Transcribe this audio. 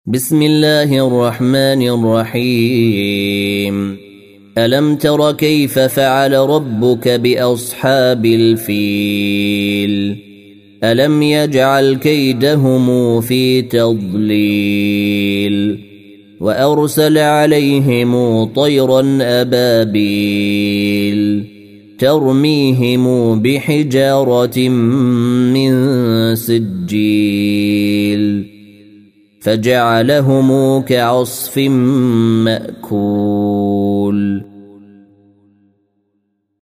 بسم الله الرحمن الرحيم. ألم تر كيف فعل ربك بأصحاب الفيل؟ ألم يجعل كيدهم في تضليل وأرسل عليهم طيرا أبابيل ترميهم بحجارة من سجيل فجعلهم كعصف مأكول.